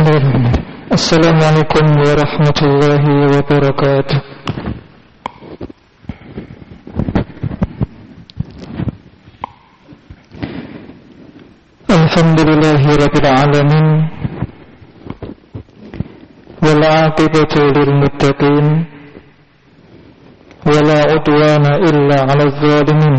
Bismillahirrahmanirrahim. Assalamualaikum warahmatullahi wabarakatuh. Alhamdulillahi rabbil alamin. Wal 'aqibatu lil muttaqin. Wala 'udwana illa 'alal zalimin.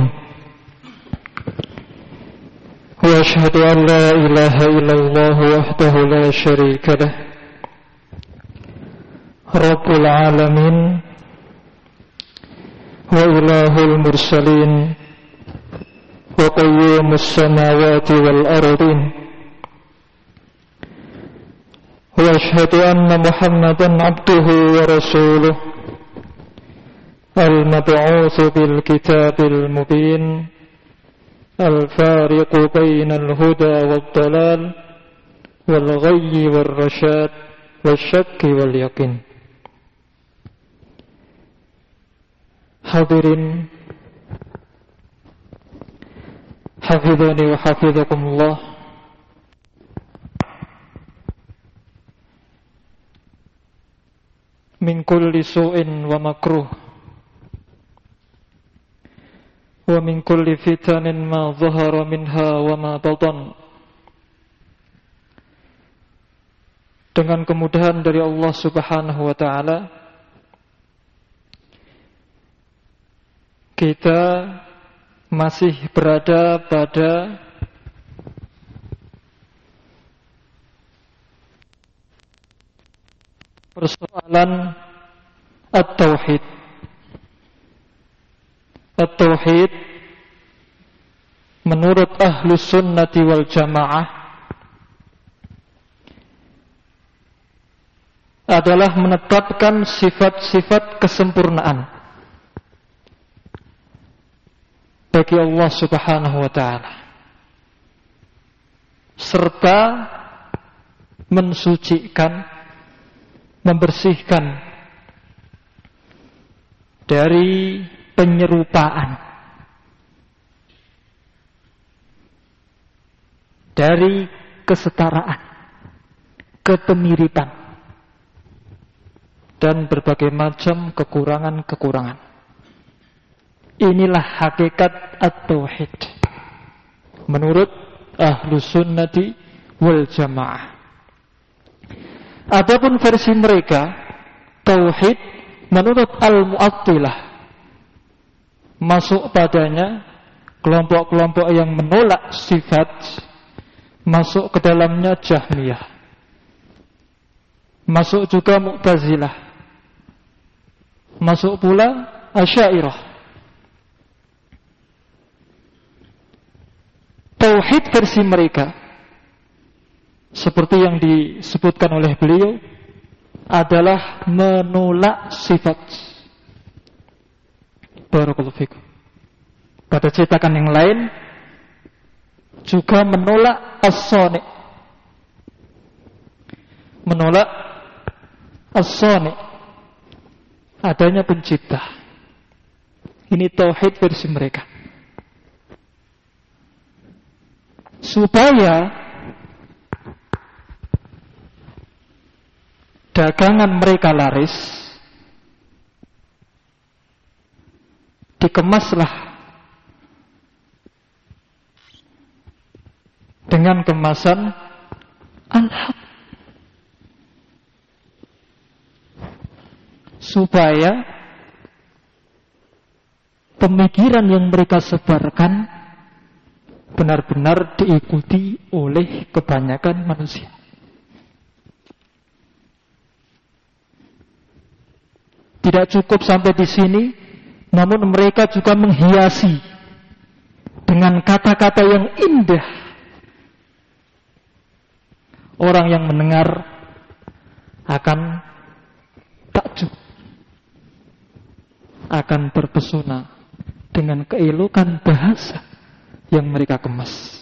وأشهد أن لا إله إلا الله وحده لا شريك له رب العالمين وإله المرسلين وقيوم السماوات والأرضين وأشهد أن محمدا عبده ورسوله المبعوث بالكتاب المبين الفارق بين الهدى والضلال والغي والرشاد والشك واليقين. Hadirin hafizani wa hafizakumullah. Min kulli su'in wa makruh wa min kulli fitanin ma zahara minha wa ma batan. Dengan kemudahan dari Allah Subhanahu wa ta'ala, kita masih berada pada persoalan at-tauhid. At-tauhid menurut Ahlus Sunnati wal Jamaah adalah menetapkan sifat-sifat kesempurnaan bagi Allah Subhanahu wa ta'ala, serta mensucikan, membersihkan dari penyerupaan, dari kesetaraan, kepemiripan, dan berbagai macam kekurangan-kekurangan. Inilah hakikat at-tauhid menurut Ahlus Sunnati wal Jamaah. Adapun versi mereka, tauhid menurut al-Mu'attilah, masuk padanya kelompok-kelompok yang menolak sifat, masuk ke dalamnya Jahmiyah, masuk juga Mu'tazilah, masuk pula Asy'ariyah. Tauhid versi mereka, seperti yang disebutkan oleh beliau, adalah menolak sifat. Barakallahu fikum. Pada cetakan yang lain juga menolak as-sani'. Menolak as-sani', adanya pencipta. Ini tauhid versi mereka. Supaya dagangan mereka laris, dikemaslah dengan kemasan al-haq, supaya pemikiran yang mereka sebarkan benar-benar diikuti oleh kebanyakan manusia. Tidak cukup sampai di sini, namun mereka juga menghiasi dengan kata-kata yang indah. Orang yang mendengar akan takjub, akan terpesona dengan keelokan bahasa yang mereka kemas.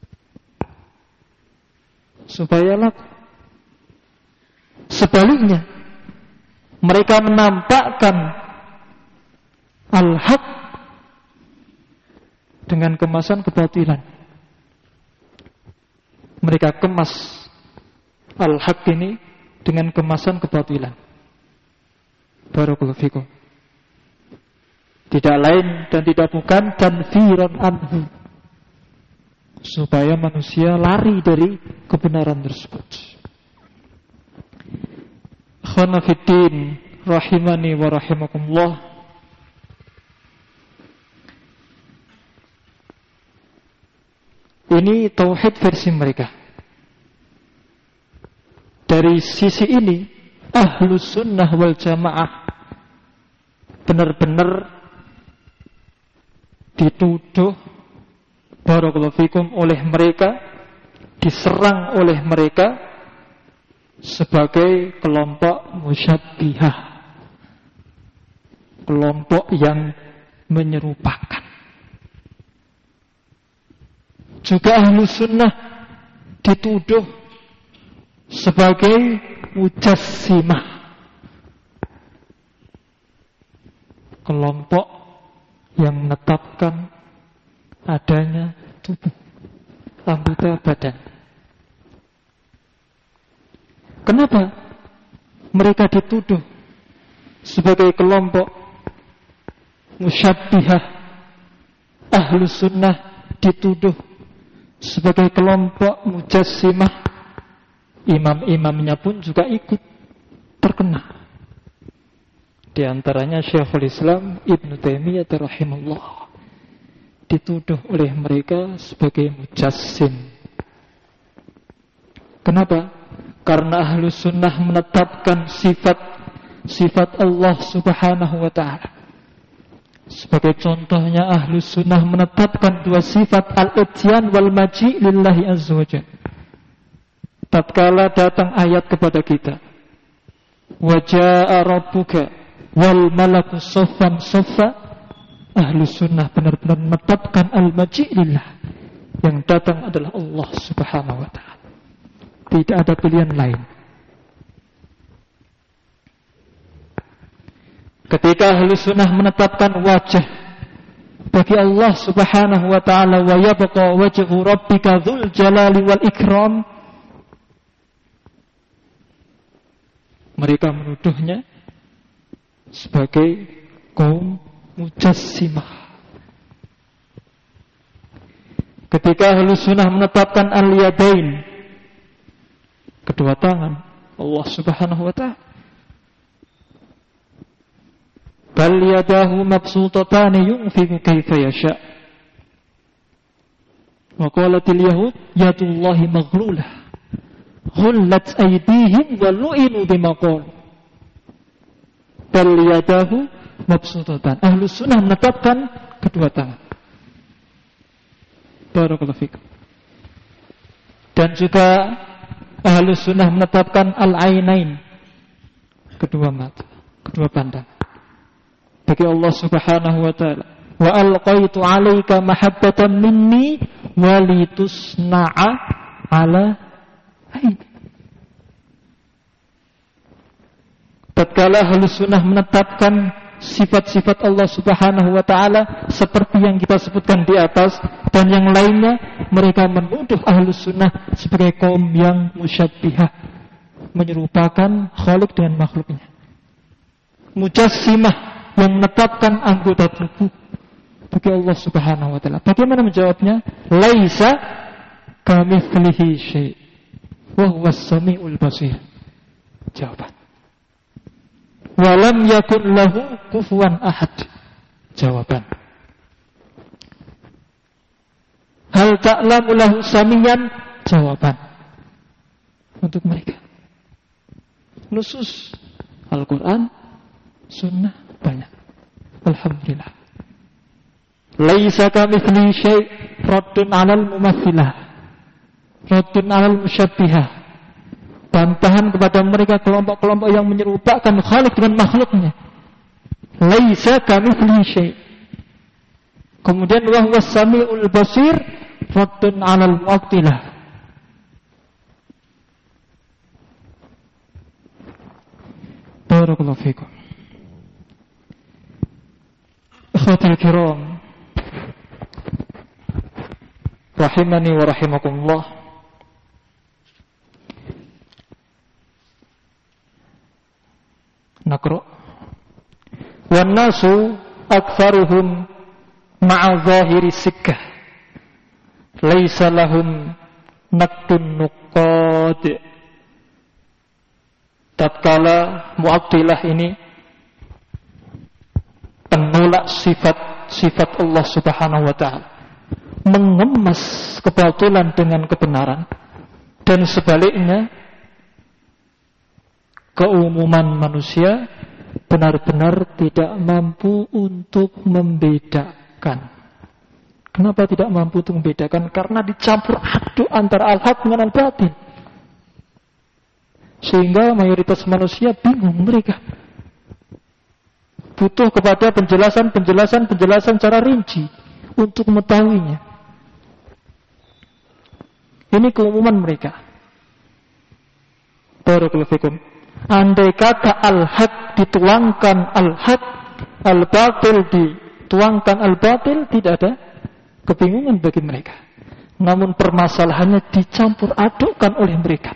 Supaya laku. Sebaliknya, mereka menampakkan al-haq dengan kemasan kebatilan. Mereka kemas al-haq ini dengan kemasan kebatilan. Barakallahu fikum. Tidak lain dan tidak bukan tanfiran anhu, supaya manusia lari dari kebenaran tersebut. Ikhwana fiddin rahimani wa rahimakumullah. Ini tauhid versi mereka. Dari sisi ini Ahlus Sunnah wal Jamaah benar-benar dituduh, barakallahu fikum, oleh mereka, diserang oleh mereka sebagai kelompok musyabbihah, kelompok yang menyerupakan. Juga Ahlus Sunnah dituduh sebagai mujassimah, kelompok yang menetapkan adanya tubuh, anggota badan. Kenapa mereka dituduh sebagai kelompok musyabbihah? Ahlus Sunnah dituduh sebagai kelompok mujassimah. Imam-imamnya pun juga ikut terkena. Di antaranya Syekhul Islam Ibnu Taimiyah rahimahullah dituduh oleh mereka sebagai mujassim. Kenapa? Karena Ahlus Sunnah menetapkan sifat Allah Subhanahu wa ta'ala. Sebagai contohnya Ahlus Sunnah menetapkan dua sifat al-ityan wal maji' lillahi azza wa jalla. Tatkala datang ayat kepada kita, wa jaa'a rabbuka wal malaku saffan saffa, Ahlus Sunnah benar-benar menetapkan al-maji' lillah. Yang datang adalah Allah Subhanahu wa ta'ala. Tidak ada pilihan lain. Ketika Ahlus Sunnah menetapkan wajah bagi Allah Subhanahu wa ta'ala, wa yabqa wajhu rabbika dzul jalali wal ikram, mereka menuduhnya sebagai kaum mujassimah. Ketika Ahlus Sunnah menetapkan al-yadain, kedua tangan Allah Subhanahu wa ta'ala, bal yadahu mabsutatani yunfiqu kaifa yasha. Wa qalatil yahud yadullahi maghlulah ghullat aydihim wa lu'inu bima qalu. Bal yadahu mabsutatan. Ahlus Sunnah menetapkan kedua tangan. Barakallahu fikum. Dan juga Ahlus Sunnah menetapkan al-ainain, kedua mata, kedua pandang bagi Allah Subhanahu wa ta'ala. Wa alqaitu 'alaika mahabbatan minni wa litusna'a 'ala aini. Tatkala Ahlus Sunnah menetapkan sifat-sifat Allah Subhanahu wa ta'ala seperti yang kita sebutkan di atas dan yang lainnya, mereka menuduh Ahlus Sunnah sebagai kaum yang musyabbihah, menyerupakan Khaliq dengan makhluknya. Mujassimah, yang menetapkan anggota tubuh bagi Allah Subhanahu wa ta'ala. Bagaimana menjawabnya? Laisa kamitslihi syai' wa huwas samiul basir. Jawaban. Wa lam yakun lahu kufuwan ahad. Jawaban. Hal ta'lamu lahu samiyan? Jawaban. Untuk mereka. Nusus Al-Quran, Sunnah banyak. Alhamdulillah. Laisa kamitslihi syai', raddun 'alal mumatsilah, raddun 'alal musyabbihah. Bantahan kepada mereka kelompok-kelompok yang menyerupakan Khaliq dengan makhluknya. Laisa kamitslihi syai'. Kemudian wa huwas samiul basir, raddun 'alal mu'attilah. Barakallahu fikum. Akhwatul kiram, rahimani wa rahimakumullah. Naqra. Wan nasu aktsaruhum ma'a zahiri sikkah. Laisa lahum naqdun nuqad. Tatkala Mu'attilah ini penolak sifat Allah Subhanahu wa ta'ala, mengemas kebatilan dengan kebenaran, dan sebaliknya keumuman manusia benar-benar tidak mampu untuk membedakan. Kenapa tidak mampu untuk membedakan? Karena dicampur aduk antara al-haq dengan al-batil, sehingga mayoritas manusia bingung. Mereka butuh kepada penjelasan secara rinci untuk mengetahuinya. Ini keumuman mereka. Barakallahu fikum. Andai kata al-haq dituangkan al-haq, al-batil dituangkan al-batil, tidak ada kebingungan bagi mereka. Namun permasalahannya dicampur adukkan oleh mereka.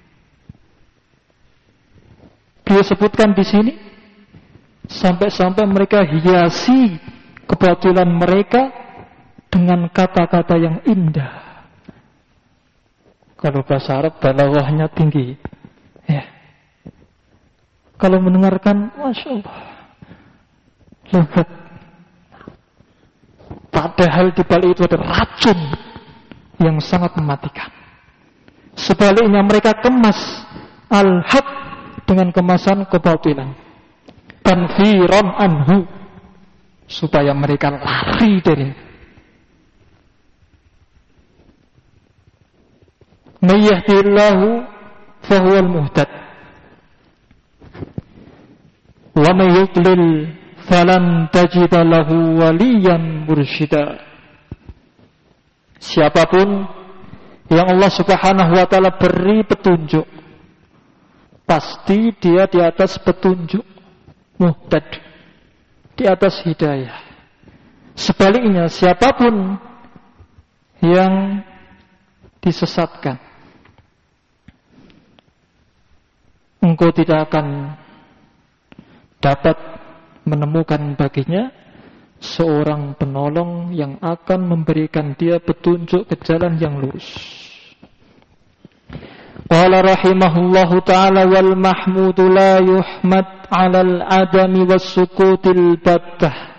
Dia sebutkan di sini, sampai-sampai mereka hiasi kebatilan mereka dengan kata-kata yang indah. Kalau bahasa Arab balaghahnya tinggi, ya. Kalau mendengarkan, masya Allah, lezat. Padahal di balik itu ada racun yang sangat mematikan. Sebaliknya mereka kemas al-haq dengan kemasan kebatilan, tanfiran anhu, supaya mereka lari dari. May yahdihillahu fahuwal muhtad, wa may yudlil falan tajida lahu waliyan mursyida. Siapapun yang Allah Subhanahu wa ta'ala beri petunjuk, pasti dia di atas petunjuk, muhtad, di atas hidayah. Sebaliknya, siapapun yang disesatkan, engkau tidak akan dapat menemukan baginya seorang penolong yang akan memberikan dia petunjuk ke jalan yang lurus. Qala rahimahullahu ta'ala wal mahmudu la yuhmad 'alal adami was sukutil battah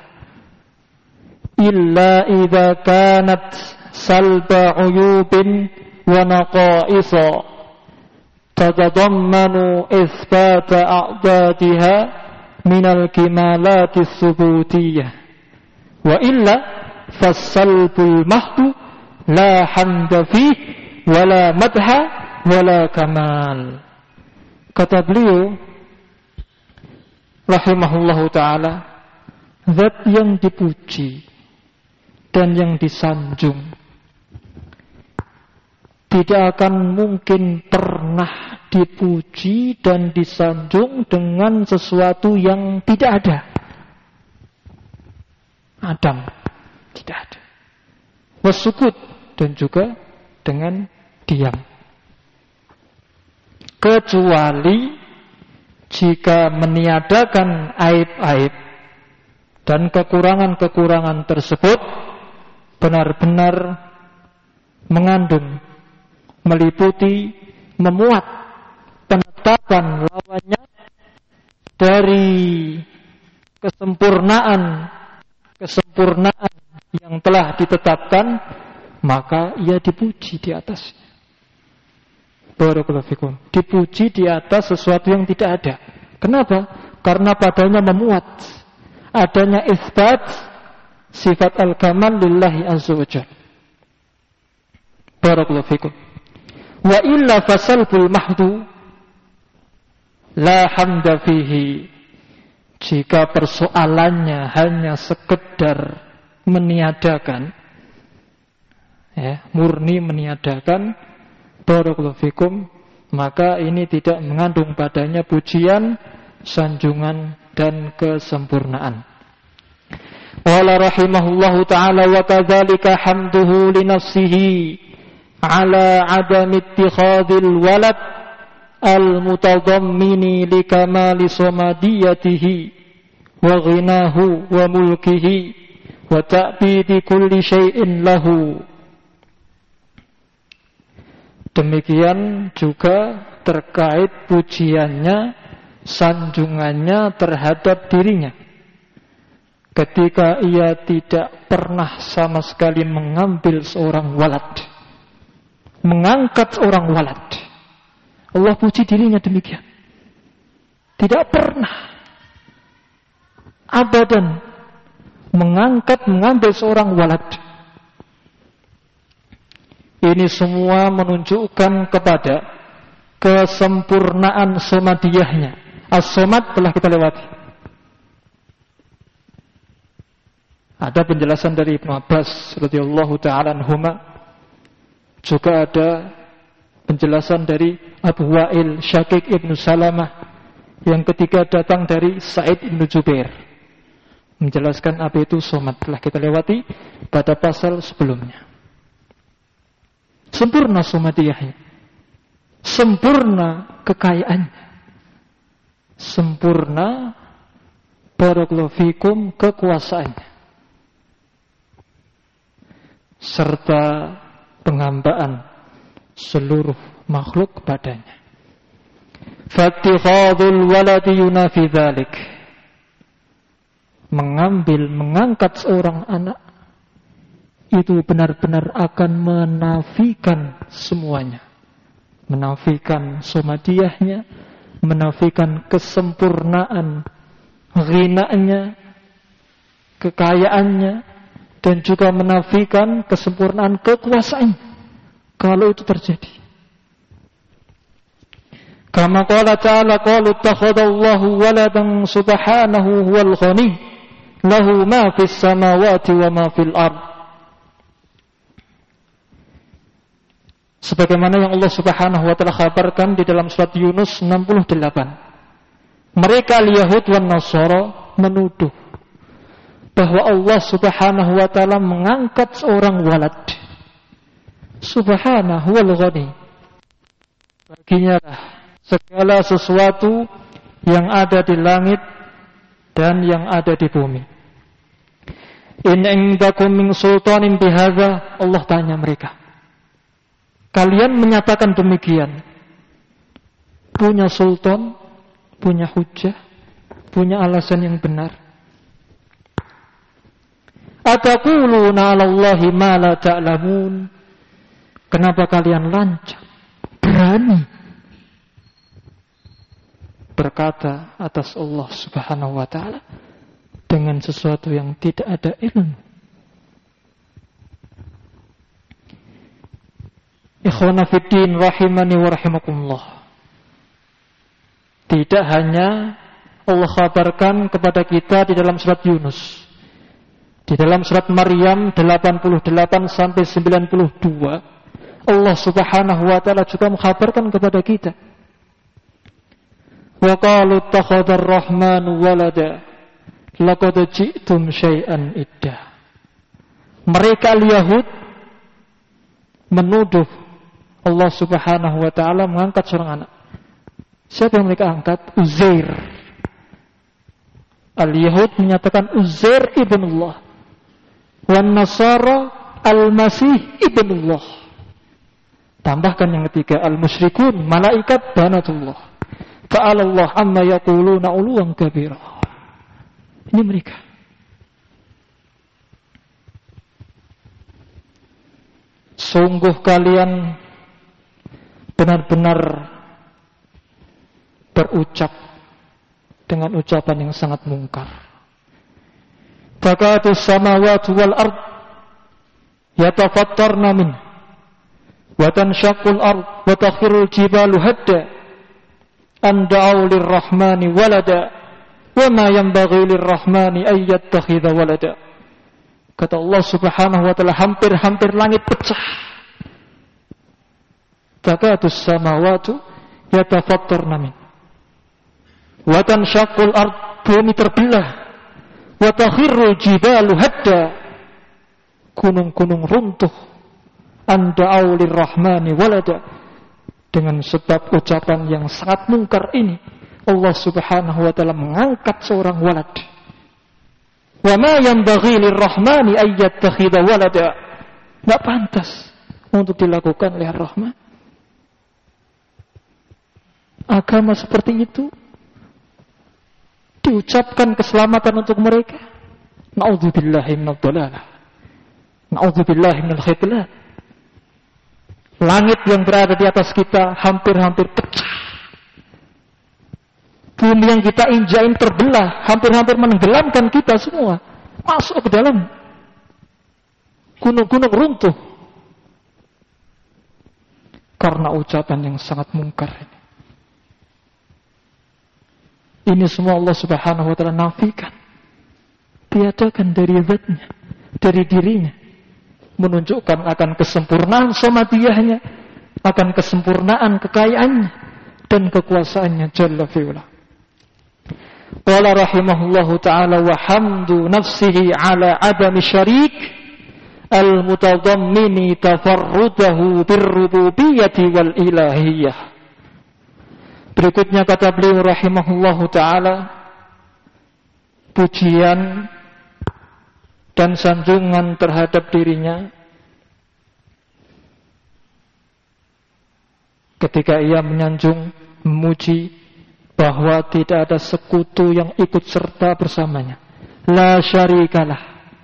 illa idza kanat salba 'uyubin wa naqaisa tadadammanu itsbata a'dadiha minal kimalati subutiyah wa illa fassalbul mahdu la hamda fih wala madha wala kamal. Kata beliau rahimahullahu ta'ala, zat yang dipuji dan yang disanjung tidak akan mungkin pernah dipuji dan disanjung dengan sesuatu yang tidak ada. Adam tidak ada. Wasukut, dan juga dengan diam. Kecuali jika meniadakan aib-aib dan kekurangan-kekurangan tersebut benar-benar mengandung, meliputi, memuat penetapan lawannya dari kesempurnaan yang telah ditetapkan, maka ia dipuji di atasnya. Barakallahu fikum. Dipuji di atas sesuatu yang tidak ada. Kenapa? Karena padanya memuat adanya isbat sifat al-kamal lillahi azza wa jalla. Barakallahu fikum. Wa illa fasalbul mahdu la hamda fihi. Jika persoalannya hanya sekedar meniadakan, ya, murni meniadakan, barakallahu fikum, maka ini tidak mengandung padanya pujian, sanjungan, dan kesempurnaan. Wala rahimahullahu ta'ala wa kadzalika hamduhu li nafsihi ala adami ittikhadil walad al-mutadammini li kamali samadiyatihi wa ghinahu wa mulkihi wa ta'bidi kulli syai'in lahu. Demikian juga terkait pujiannya, sanjungannya terhadap dirinya, ketika ia tidak pernah sama sekali mengambil seorang walad, mengangkat seorang walad. Allah puji dirinya demikian. Tidak pernah abadan mengambil seorang walad. Ini semua menunjukkan kepada kesempurnaan somadiyahnya. As-somad telah kita lewati. Ada penjelasan dari Ibnu Abbas radhiyallahu ta'ala anhuma. Juga ada penjelasan dari Abu Wa'il Syakik Ibnu Salamah yang ketiga datang dari Sa'id Ibnu Jubair, menjelaskan apa itu somad. Telah kita lewati pada pasal sebelumnya. Sempurna somadiyahnya, sempurna kekayaannya, sempurna barakallahu fikum kekuasaannya, serta penghambaan seluruh makhluk kepadanya. Fattikhadul waladi yunafi dzalik. Mengangkat seorang anak itu benar-benar akan menafikan semuanya. Menafikan somadiyahnya, menafikan kesempurnaan ghinanya, kekayaannya, dan juga menafikan kesempurnaan kekuasaan. Kalau itu terjadi, kama qala ta'ala, qalu ittakhadallahu waladan subhanahu huwal ghani lahu ma fis samawati wa ma fil ard. Sebagaimana yang Allah Subhanahu wa taala khabarkan di dalam surat Yunus 68. Mereka al-Yahud wan Nasara menuduh bahwa Allah Subhanahu wa taala mengangkat seorang walad. Subhanahu wal ghani. Baginya lah segala sesuatu yang ada di langit dan yang ada di bumi. In indakum min sultanin bihadza, Allah tanya mereka, kalian menyatakan demikian, punya sultan, punya hujjah, punya alasan yang benar? Ataquluna 'alallahi ma la ta'lamun. Kenapa kalian lancang, berani berkata atas Allah Subhanahu wa taala dengan sesuatu yang tidak ada ilmu? Ikhwana fiddin rahimani wa rahimakumullah. Tidak hanya Allah khabarkan kepada kita di dalam surat Yunus, di dalam surat Maryam 88 sampai 92, Allah Subhanahu wa taala juga mengkhabarkan kepada kita. Wa qalu ittakhadar rahmanu walada laqad ji'tum syai'an idda. Mereka al-Yahud menuduh Allah Subhanahu wa taala mengangkat seorang anak. Siapa yang mereka angkat? Uzair. Al-Yahud menyatakan Uzair ibnullah, wan Nasara al-Masih ibnullah. Tambahkan yang ketiga, al-musyrikun malaikat banatullah. Ta'alallah amma yaquluna 'uluwan kabira. Ini mereka. Sungguh kalian benar-benar berucap dengan ucapan yang sangat mungkar. Takatus samawati wal ard yatafattarna min wa tanshaqqul ard wa takhirul jibalu hadda an da'u lirrahmani walada wa ma yanbaghi lirrahmani ay yattakhidha walada. Kata Allah Subhanahu wa taala, hampir-hampir langit pecah. Takatus samawati yatafattarna min wa tanshaqqul ard, bumi terbelah, wa takhirul jibalu hadda, gunung-gunung runtuh, an da'u lirrahmani walada, Dengan sebab ucapan yang sangat mungkar ini, Allah subhanahu wa ta'ala mengangkat seorang walad. Wa ma yanbaghi lirrahmani ay yattakhidha walada. Enggak pantas untuk dilakukan oleh Ar-Rahman. Agama seperti itu diucapkan keselamatan untuk mereka. Na'udzubillahi minadh dhalalah. Na'udzubillahi minal khidlan. Langit yang berada di atas kita hampir-hampir pecah. Bumi yang kita injain terbelah, hampir-hampir menenggelamkan kita semua. Masuk ke dalam. Gunung-gunung runtuh. Karena ucapan yang sangat mungkar ini. Ini semua Allah subhanahu wa ta'ala nafikan. Tiadakan dari zatnya, dari dirinya. Menunjukkan akan kesempurnaan samadiyahnya, akan kesempurnaan kekayaannya dan kekuasaannya jalla fi'ula. Qala rahimahullahu ta'ala wa hamdu nafsihi ala adami syarik al-mutadammini tafarrudahu birrububiyyati wal ilahiyah. Berikutnya kata beliau rahimahullahu ta'ala, pujian dan sanjungan terhadap dirinya ketika ia menyanjung, memuji bahwa tidak ada sekutu yang ikut serta bersamanya. La syarikalah.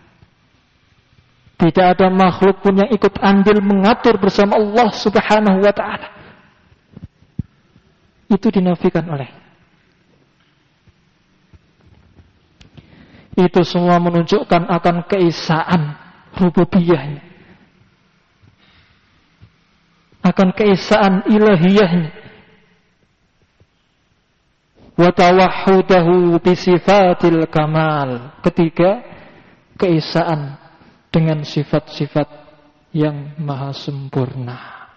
Tidak ada makhluk pun yang ikut andil mengatur bersama Allah subhanahu wa ta'ala. Itu dinafikan oleh. Itu semua menunjukkan akan keesaan rububiyahnya, akan keesaan ilahiyahnya, wa tawahhudahu bi sifatil kamal. Ketiga, keesaan dengan sifat-sifat yang maha sempurna.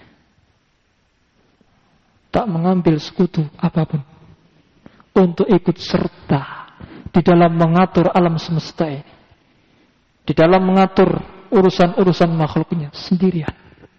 Tak mengambil sekutu apapun untuk ikut serta di dalam mengatur alam semesta ini, di dalam mengatur urusan-urusan makhluknya sendirian.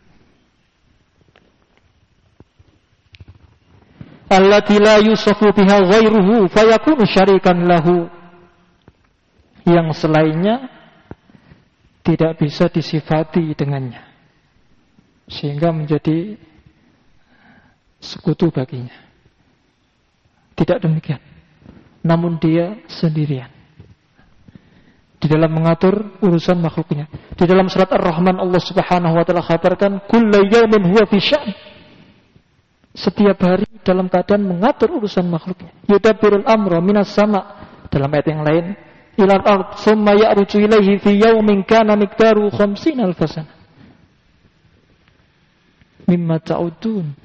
Allati la yusafu biha ghairuhu fayakunu syarikan lahu. Yang selainnya tidak bisa disifati dengannya, sehingga menjadi sekutu baginya. Tidak demikian, namun dia sendirian di dalam mengatur urusan makhluknya. Di dalam surat Ar-Rahman Allah subhanahu wa ta'ala khabarkan kullu yawmin huwa fi sya'n. Setiap hari dalam keadaan mengatur urusan makhluknya. Yudabbirul amra minas sama. Dalam ayat yang lain, ilal ard summa ya'ruju ilaihi fi yawmin kana miqdaru 50 alf sana mimma ta'udun.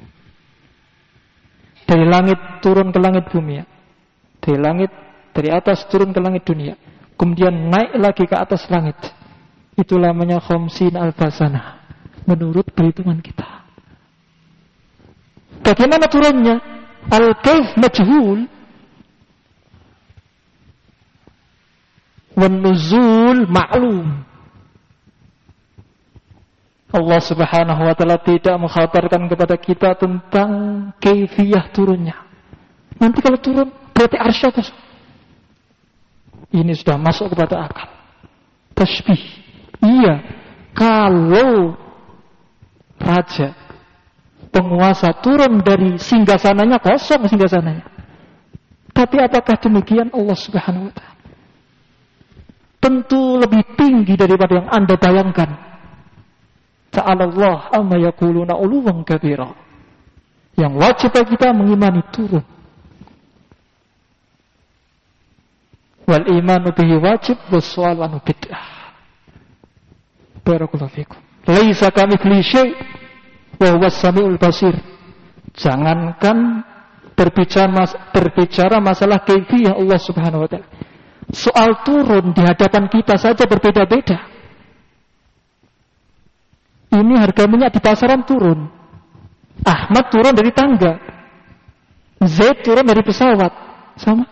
Dari langit turun ke langit bumi ya. Dari langit, dari atas turun ke langit dunia, kemudian naik lagi ke atas langit. Itu namanya 50 alf sana menurut perhitungan kita. Bagaimana turunnya? Al-kayf majhul, wan nuzul ma'lum. Allah subhanahu wa ta'ala tidak mengkhabarkan kepada kita tentang kaifiyah turunnya. Nanti kalau turun berarti arsy atas. Ini sudah masuk kepada akal. Tasbih. Iya, kalau raja, penguasa turun dari singgasananya, kosong singgasananya. Tapi apakah demikian Allah subhanahu wa ta'ala? Tentu lebih tinggi daripada yang Anda bayangkan. Ta'ala Allah amma yaquluna uluwan kabira. Yang wajib bagi kita mengimani turun. Wal imanu bihi wajib was-su'al anhu bid'ah. Barakallahu fikum. Laisa kamitslihi syai' wa huwas samiul basir. Jangankan berbicara masalah kaifiyah Allah Subhanahu wa taala. Soal turun di hadapan kita saja berbeda-beda. Ini harga minyak di pasaran turun. Ahmad turun dari tangga. Zaid turun dari pesawat. Sama.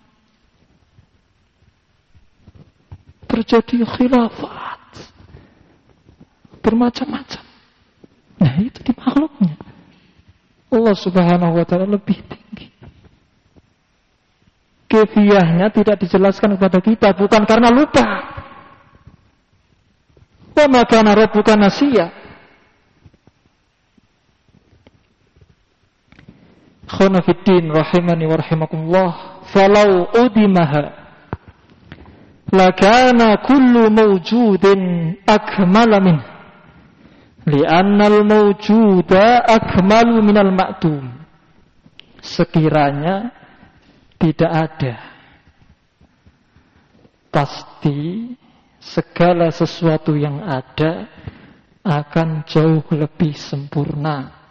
Terjadi khilafat bermacam-macam. Nah itu di makhluknya. Allah Subhanahu wa ta'ala lebih tinggi. Kefiyahnya tidak dijelaskan kepada kita, bukan karena lupa. Wa ma kana rabbuka nasiya. Khana fiddin rahimani wa rahimakumullah, falau udimaha lakana kullu mawjudin akmala min, li'anna al-mawjuda akmalu minal ma'dum. Sekiranya tidak ada, pasti segala sesuatu yang ada akan jauh lebih sempurna.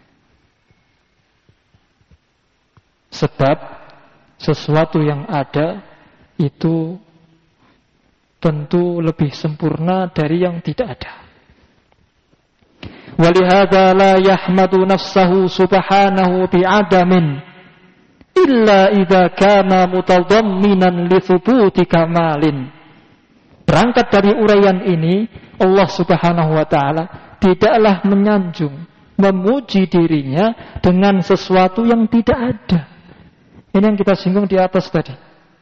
Sebab sesuatu yang ada itu tentu lebih sempurna dari yang tidak ada. Walihada la yahmadu nafsahu subhanahu bi'adamin illa idza kana mutadamminan li thubuti kamalin. Berangkat dari uraian ini, Allah Subhanahu wa ta'ala tidaklah menyanjung, memuji dirinya dengan sesuatu yang tidak ada. Ini yang kita singgung di atas tadi.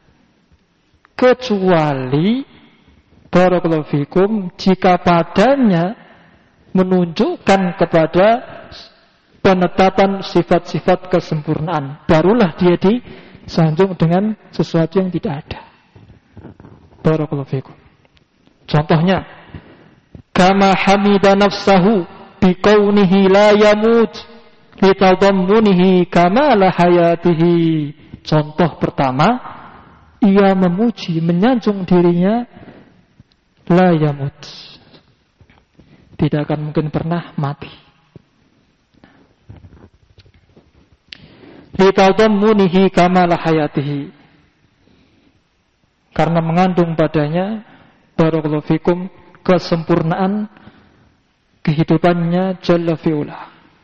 Kecuali barakallahu fikum, jika padanya menunjukkan kepada penetapan sifat-sifat kesempurnaan, barulah dia disanjung dengan sesuatu yang tidak ada. Barakallahu fikum. Contohnya, kama hamida nafsahu biqaunihi la yamut litadammunihi kamala hayatihi. Contoh pertama, ia memuji, menyanjung dirinya la yamut, tidak akan mungkin pernah mati. Litadammunihi kamala hayatihi, karena mengandung padanya barakallahu fikum kesempurnaan kehidupannya jalla fi'ula.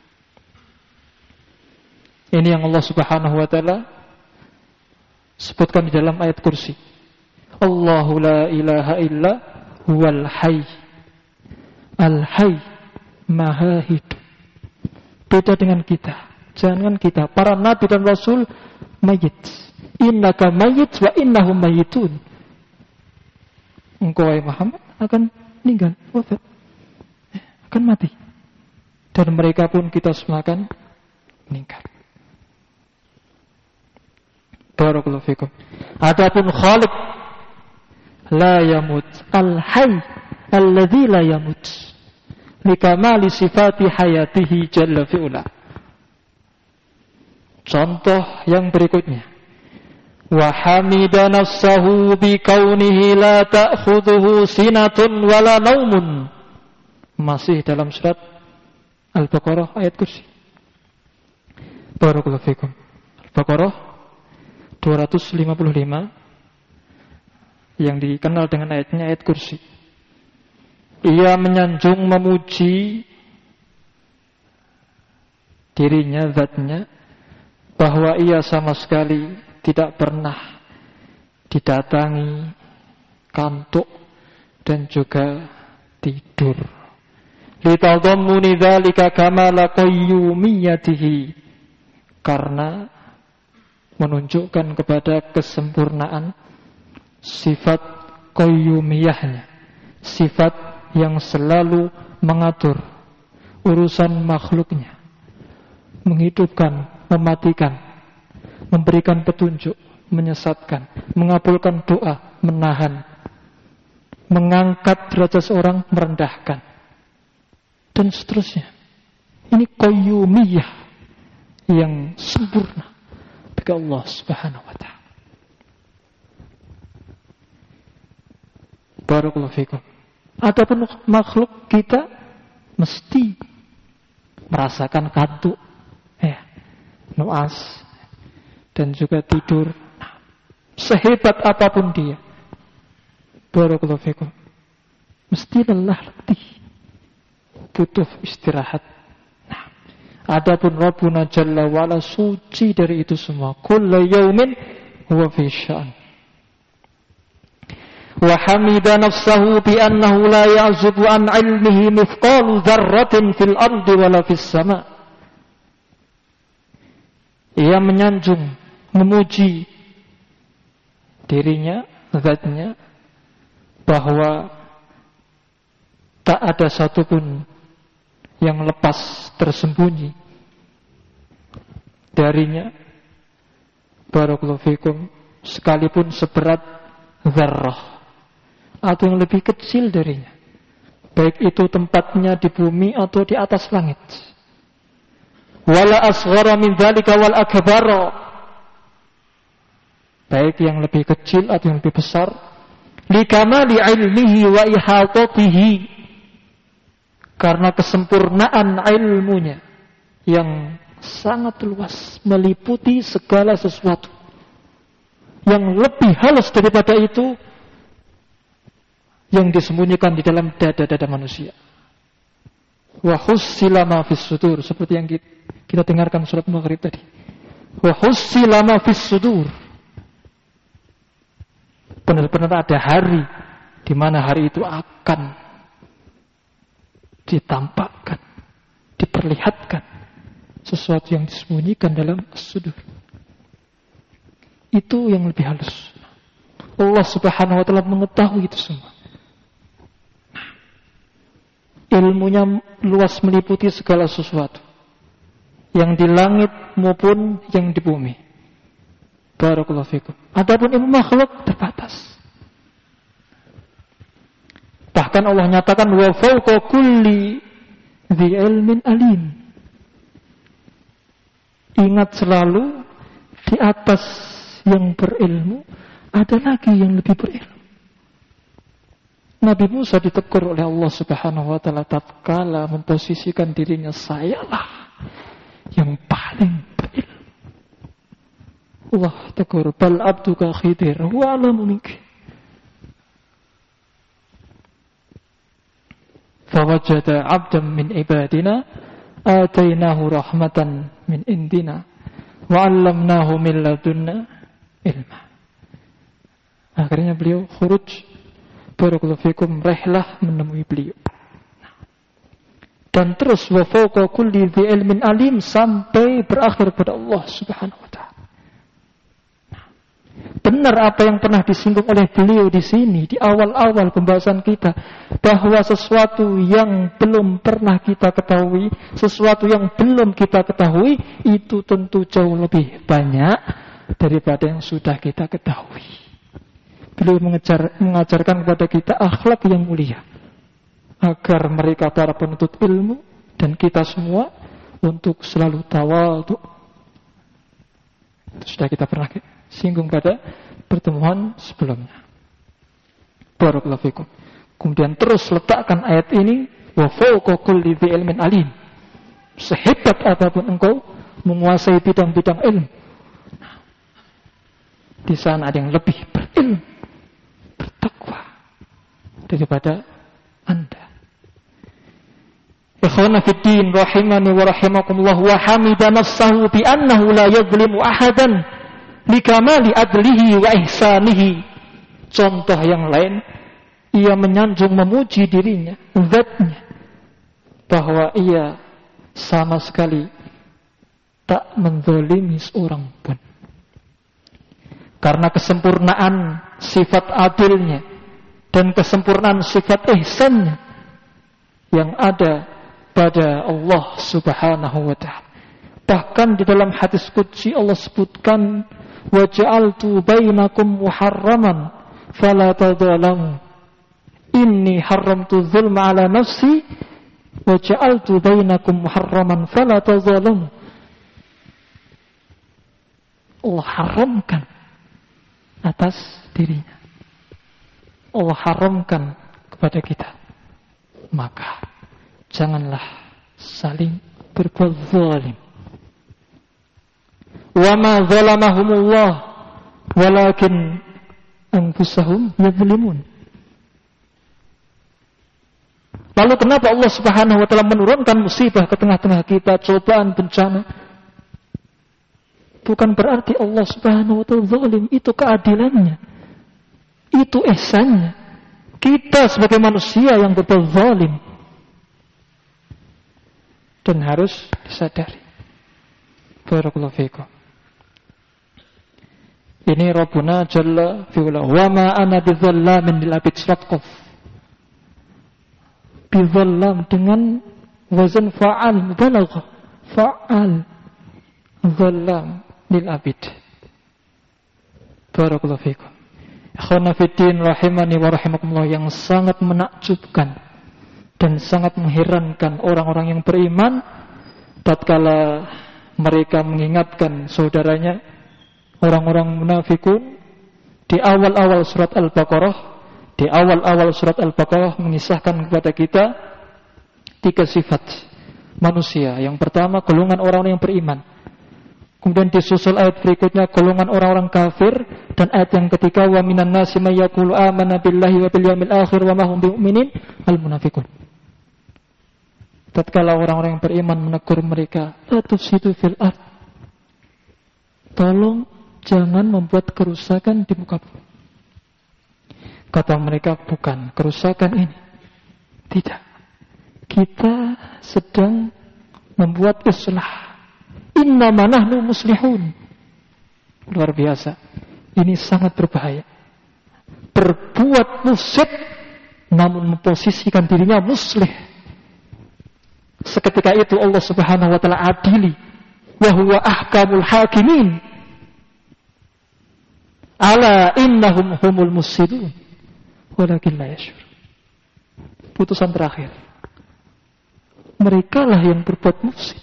Ini yang Allah Subhanahu wa ta'ala sebutkan di dalam ayat kursi. Allahu la ilaha illa huwal hayy. Al-hayy, maha hidup. Beda dengan kita. Jangan kita, para nabi dan rasul mayit. Innaka mayit wa innahum mayitun. Engkau Muhammad akan meninggal, wafat, akan mati. Dan mereka pun, kita semua akan meninggal. Barakallahu fikum. Adapun Khaliq la yamut, al-hayy alladzi la yamut, likamali sifati hayatihi jalla fi'ula. Contoh yang berikutnya, wa hamida nafsahu bikaunihi la ta'khudhuhu sinatun wala naumun. Masih dalam surat Al-Baqarah ayat kursi. Barakallahu fikum. Al-Baqarah 255 yang dikenal dengan ayatnya ayat kursi. Ia menyanjung, memuji dirinya, zatnya, bahwa ia sama sekali tidak pernah didatangi kantuk dan juga tidur. Litadammuni dzalika kamala qayyumiyatihi, karena menunjukkan kepada kesempurnaan sifat qayyumiyahnya, sifat yang selalu mengatur urusan makhluknya, menghidupkan, mematikan, memberikan petunjuk, menyesatkan, mengabulkan doa, menahan, mengangkat derajat seorang, merendahkan, dan seterusnya. Ini qayyumiyah yang sempurna bagi Allah Subhanahu wa ta'ala. Barakallahu fikum. Adapun makhluk kita mesti merasakan kantuk, nuas, dan juga tidur. Sehebat apapun dia, barakallahu fikum, mesti lelah, letih, butuh istirahat. Adapun Rabbuna Jalla wa'ala suci dari itu semua. Kullu yaumin huwa fi sya'an. Wa hamida nafsahu bi annahu la ya'zubu an 'ilmihi mithqalu dzarratin fil ardi wala fis sama'. Ia menyanjung, memuji dirinya, zatnya, bahwa tak ada satupun yang lepas tersembunyi darinya. Barakallahu fikum, sekalipun seberat dzarrah atau yang lebih kecil darinya, baik itu tempatnya di bumi atau di atas langit. Wala asghara min dzalika wal akbara, baik yang lebih kecil atau yang lebih besar, likamali ilmihi wa ihatatihi, karena kesempurnaan ilmunya yang sangat luas, meliputi segala sesuatu. Yang lebih halus daripada itu yang disembunyikan di dalam dada-dada manusia. Wa hussila ma fis sudur, seperti yang kita dengarkan surat Maghrib tadi. Wa hussila ma fis sudur. Benar-benar ada hari di mana hari itu akan ditampakkan, diperlihatkan sesuatu yang disembunyikan dalam sudur. Itu yang lebih halus. Allah Subhanahu wa taala mengetahui itu semua. Ilmunya luas, meliputi segala sesuatu, yang di langit maupun yang di bumi. Barakallahu fikum. Adapun ilmu makhluk terbatas. Bahkan Allah nyatakan wa fawqa kulli dzi ilmin alim. Ingat selalu, di atas yang berilmu ada lagi yang lebih berilmu. Nabi Musa ditegur oleh Allah Subhanahu wa taala tatkala memposisikan dirinya, sayalah yang paling berilmu. Allah tegur, bal abduka Khidir wa alamu minka. Fawajada 'abdan min ibadina atainahu rahmatan min indina wa 'allamnahu min ladunna ilma. Akhirnya beliau khuruj, barakallahu fikum, rehlah menemui beliau. Dan terus wa fawqa kulli dzi ilmin alim, sampai berakhir pada Allah Subhanahu wa taala. Benar apa yang pernah disinggung oleh beliau di sini di awal-awal pembahasan kita, bahwa sesuatu yang belum pernah kita ketahui, sesuatu yang belum kita ketahui, itu tentu jauh lebih banyak daripada yang sudah kita ketahui. Beliau mengajarkan kepada kita akhlak yang mulia, agar mereka para penuntut ilmu dan kita semua untuk selalu tawadhu. Itu sudah kita pernah singgung pada pertemuan sebelumnya. Barakallahu fikum. Kemudian terus letakkan ayat ini, wa fawqa kulli dzi ilmin alim. Sehebat apapun engkau menguasai bidang-bidang ilmu, di sana ada yang lebih berilmu, bertakwa daripada Anda. Ikhwana fid din rahimani wa rahimakumullah, wa hamida nafsahu bi annahu la yadhlimu ahadan likamali adlihi wa ihsanihi. Contoh yang lain, ia menyanjung memuji dirinya, zatnya, bahwa ia sama sekali tak menzalimi seorang pun. Karena kesempurnaan sifat adilnya dan kesempurnaan sifat ihsannya yang ada pada Allah Subhanahu wa ta'ala. Bahkan di dalam hadis qudsi Allah sebutkan, wa ja'altu bainakum muharraman fala tadzalamu inni haramtu dzulma ala nafsi wa ja'altu bainakum muharraman fala tadzalamu. Allah haramkan atas dirinya, Allah haramkan kepada kita, maka janganlah saling berbuat zalim. Wa ma zalamahumullah walakin anfusahum yadzlimun. Lalu kenapa Allah Subhanahu wa taala menurunkan musibah ke tengah-tengah kita, cobaan, bencana? Bukan berarti Allah Subhanahu wa taala zalim, itu keadilannya, itu ihsannya. Kita sebagai manusia yang berbuat zalim, dan harus disadari. Barakallahu fiikum. Ini Rabbuna Jalla fi'ula. Wa ma ana bidzallamin lil abid. Surat Qaf. Bidzallam dengan wazan fa'al mubalaghah. Fa'al dzallam lil abid. Barakallahu fikum. Ikhwana fiddin rahimani wa rahimakumullah, yang sangat menakjubkan dan sangat mengherankan orang-orang yang beriman tatkala mereka mengingatkan saudaranya orang-orang munafikun di awal-awal surat Al-Baqarah. Di awal-awal surat Al-Baqarah mengisahkan kepada kita 3 sifat manusia. Yang pertama, golongan orang-orang yang beriman. Kemudian disusul ayat berikutnya golongan orang-orang kafir, dan ayat yang ketiga wa minan nasi may yaqulu amanna billahi wa bil yaumil akhir wa ma hum bimu'minin al munafiqun. Tatkala orang-orang yang beriman menegur mereka, la tufsidu fil ard. Tolong jangan membuat kerusakan di muka bumi. Kata mereka, bukan kerusakan ini. Tidak. Kita sedang membuat islah. Innama nahnu muslihun. Luar biasa. Ini sangat berbahaya. Berbuat mufsid namun memposisikan dirinya muslih. Seketika itu Allah Subhanahu wa taala adili. Wa huwa ahkamul hakimin. Ala innahum humul mufsidun. Walakin la yashur. Putusan terakhir. Merekalah yang berbuat mufsid.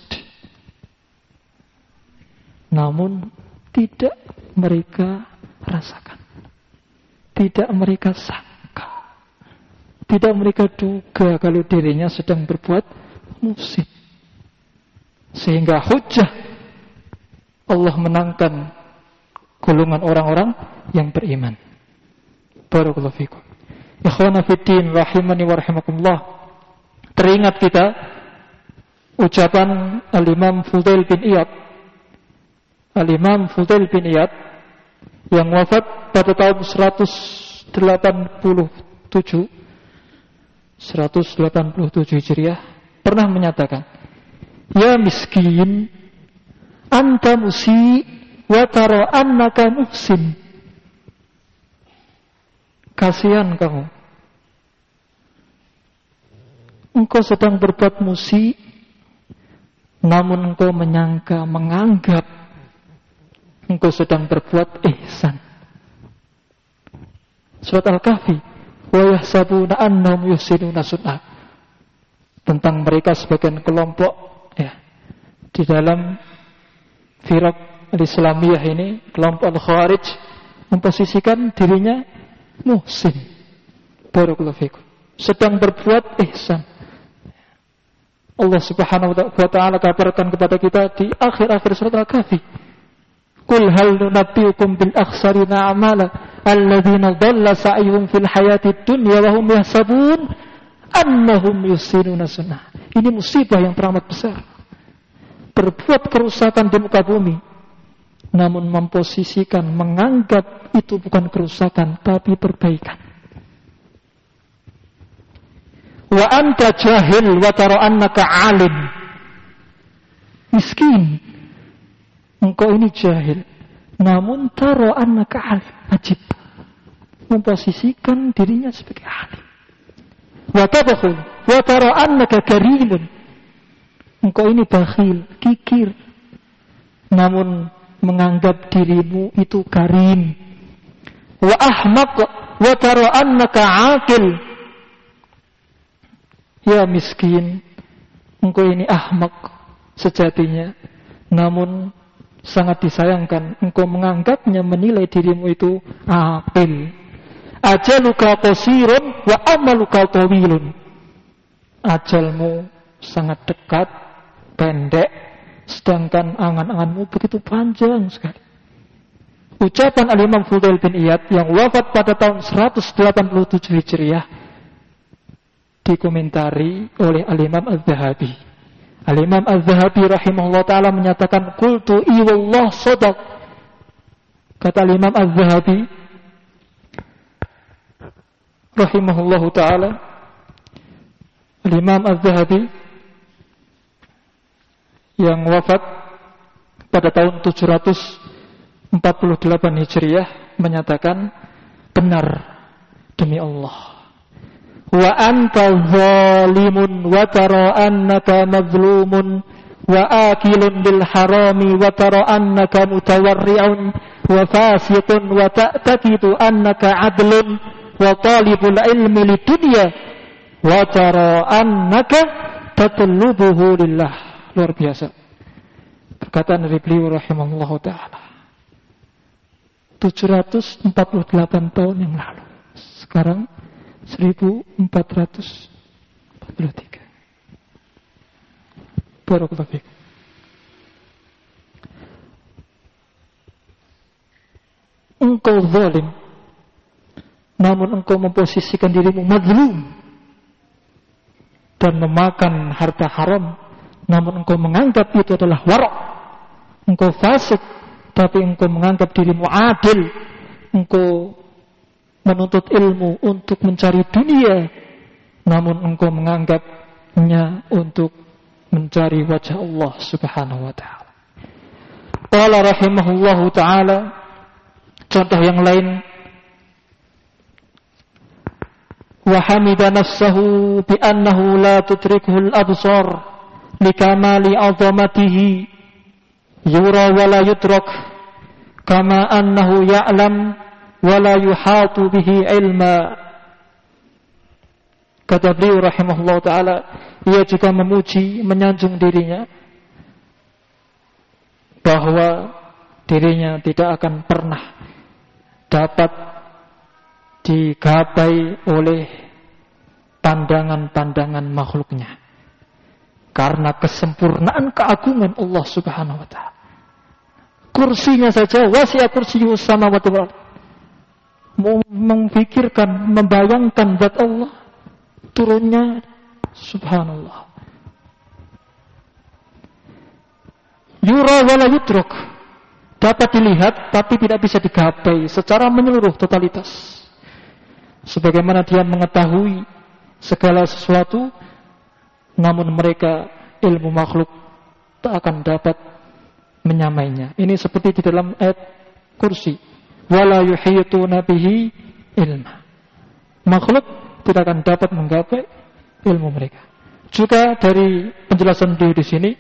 Namun tidak mereka rasakan, tidak mereka sangka, tidak mereka duga kalau dirinya sedang berbuat mufsid. Sehingga hujjah Allah menangkan golongan orang-orang yang beriman. Barakallahu fikum. Ikhwana fiddin rahimani wa rahimakumullah. Teringat kita ucapan Al-Imam Fudail bin Iyad. Al-Imam Fudail bin Iyad yang wafat pada tahun 187 Hijriah pernah menyatakan, ya miskin, anta musi wa tara annaka muhsin. Kasihan kamu, engkau sedang berbuat musi, namun engkau menganggap engkau sedang berbuat ihsan. Surat Al-Kahfi, wa yahsabuna annahum yuhsinuna sun'a. Tentang mereka sebagian kelompok ya di dalam firaq al-Islamiyah ini, kelompok Al-Khawarij memposisikan dirinya muhsin. Barakallahu fikum. Sedang berbuat ihsan. Allah Subhanahu wa taala kabarkan kepada kita di akhir-akhir surat Al-Kahfi, Qul hal nunabbiukum bil akhsarina a'mala alladzina dhalla sa'yuhum fil hayatid dunya wa hum yahsabun annahum yuhsinuna sunnah. Ini musibah yang teramat besar. Berbuat kerusakan di muka bumi namun memposisikan, menganggap itu bukan kerusakan tapi perbaikan. Wa anta jahil wa tara annaka alim. Miskin, engkau ini jahil, namun taro annaka alim. Ajib, memposisikan dirinya sebagai alim. Wa tabkhul wa taro annaka karimun. Engkau ini bakhil, kikir, namun menganggap dirimu itu karim. Wa ahmaq wa taro annaka aqil. Ya miskin, engkau ini ahmaq sejatinya, namun sangat disayangkan engkau menganggapnya, menilai dirimu itu aqil. Ajaluka qasirun wa amaluka tawilun. Ajalmu sangat dekat, pendek, sedangkan angan-anganmu begitu panjang sekali. Ucapan Al-Imam Fudail bin Iyad yang wafat pada tahun 187 Hijriah dikomentari oleh Al-Imam Az-Zahabi. Al-Imam Az-Zahabi rahimahullah ta'ala menyatakan, Qultu iwallah sadaq. Kata Al-Imam Az-Zahabi rahimahullah ta'ala, Al-Imam Az-Zahabi yang wafat pada tahun 700 48 Hijriah menyatakan benar demi Allah. Wa anta zalimun wa tara annaka mazlumun wa akilun bil harami wa tara annaka mutawarri'un wa fasiqun wa ta'taqidu annaka adlun wa talibul ilmi lidunya wa tara annaka tatlubuhu lillah. Luar biasa perkataan dari beliau rahimahullahu ta'ala 748 tahun yang lalu. Sekarang 1443. Barakallahu fiik. Engkau zalim, namun engkau memposisikan dirimu mazlum dan memakan harta haram, namun engkau menganggap itu adalah wara'. Engkau fasik, tapi engkau menganggap dirimu adil. Engkau menuntut ilmu untuk mencari dunia, namun engkau menganggapnya untuk mencari wajah Allah subhanahu wa ta'ala. Qala rahimahullahu ta'ala, contoh yang lain, wa hamida nafsahu bi annahu la tudrikuhu al-absar likamali 'azamatihi yura wa la yudrak kama annahu ya'lam wa la yuhatu bihi ilma. Kata beliau rahimahullah ta'ala, ia juga memuji, menyanjung dirinya bahwa dirinya tidak akan pernah dapat digapai oleh pandangan-pandangan makhluknya karena kesempurnaan keagungan Allah subhanahu wa ta'ala. Kursinya saja wasi'a kursiyyus samawati wal ardh. Memfikirkan, membayangkan zat Allah turunnya, subhanallah. Yura wala yudrak, dapat dilihat tapi tidak bisa digapai secara menyeluruh totalitas. Sebagaimana dia mengetahui segala sesuatu, namun mereka ilmu makhluk tak akan dapat menyamainya. Ini seperti di dalam ayat kursi, wala yuhituna bihi ilma. Makhluk tidak akan dapat menggapai ilmu mereka. Juga dari penjelasan beliau di sini,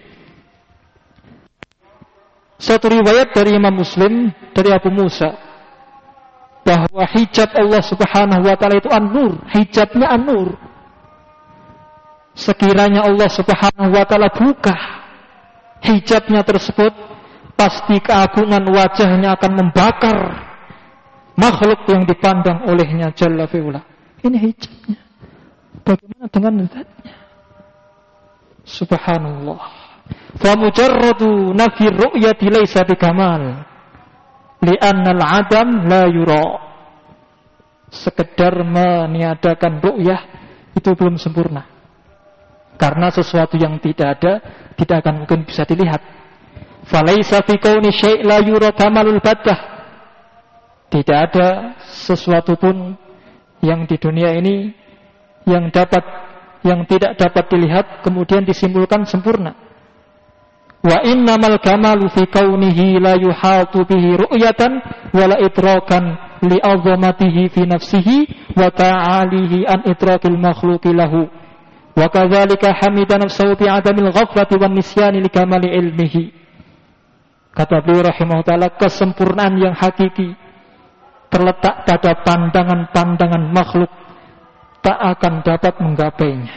satu riwayat dari Imam Muslim dari Abu Musa bahwa hijab Allah subhanahu wa ta'ala itu an-nur, hijabnya an-nur. Sekiranya Allah subhanahu wa ta'ala buka hijabnya tersebut, pasti keagungan wajahnya akan membakar makhluk yang dipandang olehnya jalla fi'ula. Ini hijabnya. Bagaimana dengan zatnya? Subhanallah. Fa mujarradu nafi ru'yati laysa bikamal li'anna al-'adam la yura. Sekedar meniadakan ru'yah itu belum sempurna. Karena sesuatu yang tidak ada tidak akan mungkin bisa dilihat. Falaysa fi kauni syai' la yura kamalul badah. Tidak ada sesuatu pun yang di dunia ini yang tidak dapat dilihat kemudian disimpulkan sempurna. Wa innamal kamalu fi kaunihi la yuhatu bihi ru'yatan wa la idrakan li 'azamatihi fi nafsihi wa ta'alihi an idrakil makhluqi lahu. Wa kadzalika hamida nafsuhu bi 'adamil ghaflati wan nisyani li kamali ilmihi. Kata beliau rahimahullah ta'ala, kesempurnaan yang hakiki terletak pada pandangan-pandangan makhluk tak akan dapat menggapainya.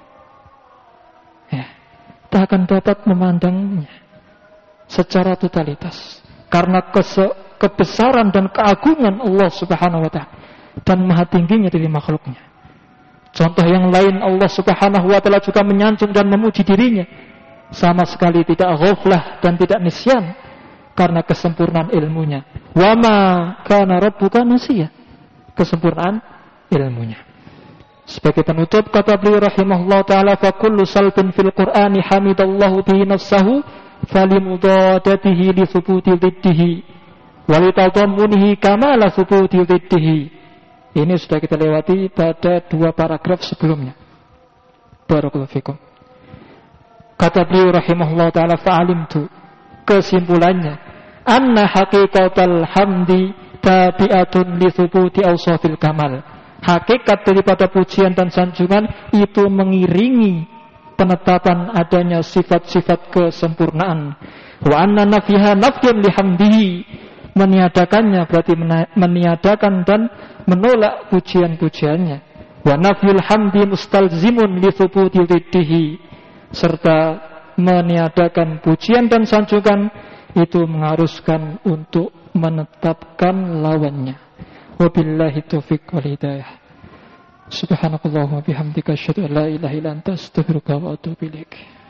Ya, tak akan dapat memandangnya secara totalitas karena kebesaran dan keagungan Allah subhanahu wa ta'ala dan maha tingginya dari makhluknya. Contoh yang lain, Allah subhanahu wa ta'ala juga menyanjung dan memuji dirinya, sama sekali tidak ghaflah dan tidak nisyan karena kesempurnaan ilmunya. Wa ma kana rabbuka nasiya, kesempurnaan ilmunya. Sebagai penutup kata beliau rahimahullah ta'ala, fa kullu salbin fil qur'ani hamidallahu bihi nafsahu falimudadatihi li thubuti dhiddihi wa li tadammunihi kamala thubuti dhiddihi. Ini sudah kita lewati pada 2 paragraf sebelumnya. Barakallahu fikum. Kata beliau rahimahullah ta'ala, fa'alimtu, kesimpulannya, anna haqiqatal hamdi tabi'atun li thubuti awsafil kamal. Hakikat daripada pujian dan sanjungan itu mengiringi penetapan adanya sifat-sifat kesempurnaan. Wa anna nafiha nafyun lihamdihi, meniadakannya berarti meniadakan dan menolak pujian-pujiannya. Wa nafyul hamdi mustalzimun li thubuti liddihi, serta meniadakan pujian dan sanjungan itu mengharuskan untuk menetapkan lawannya. Wabillahi taufiq wal hidayah. Subhanakallahumma bihamdika asyhadu an la ilaha illa anta astaghfiruka wa atubu ilaik.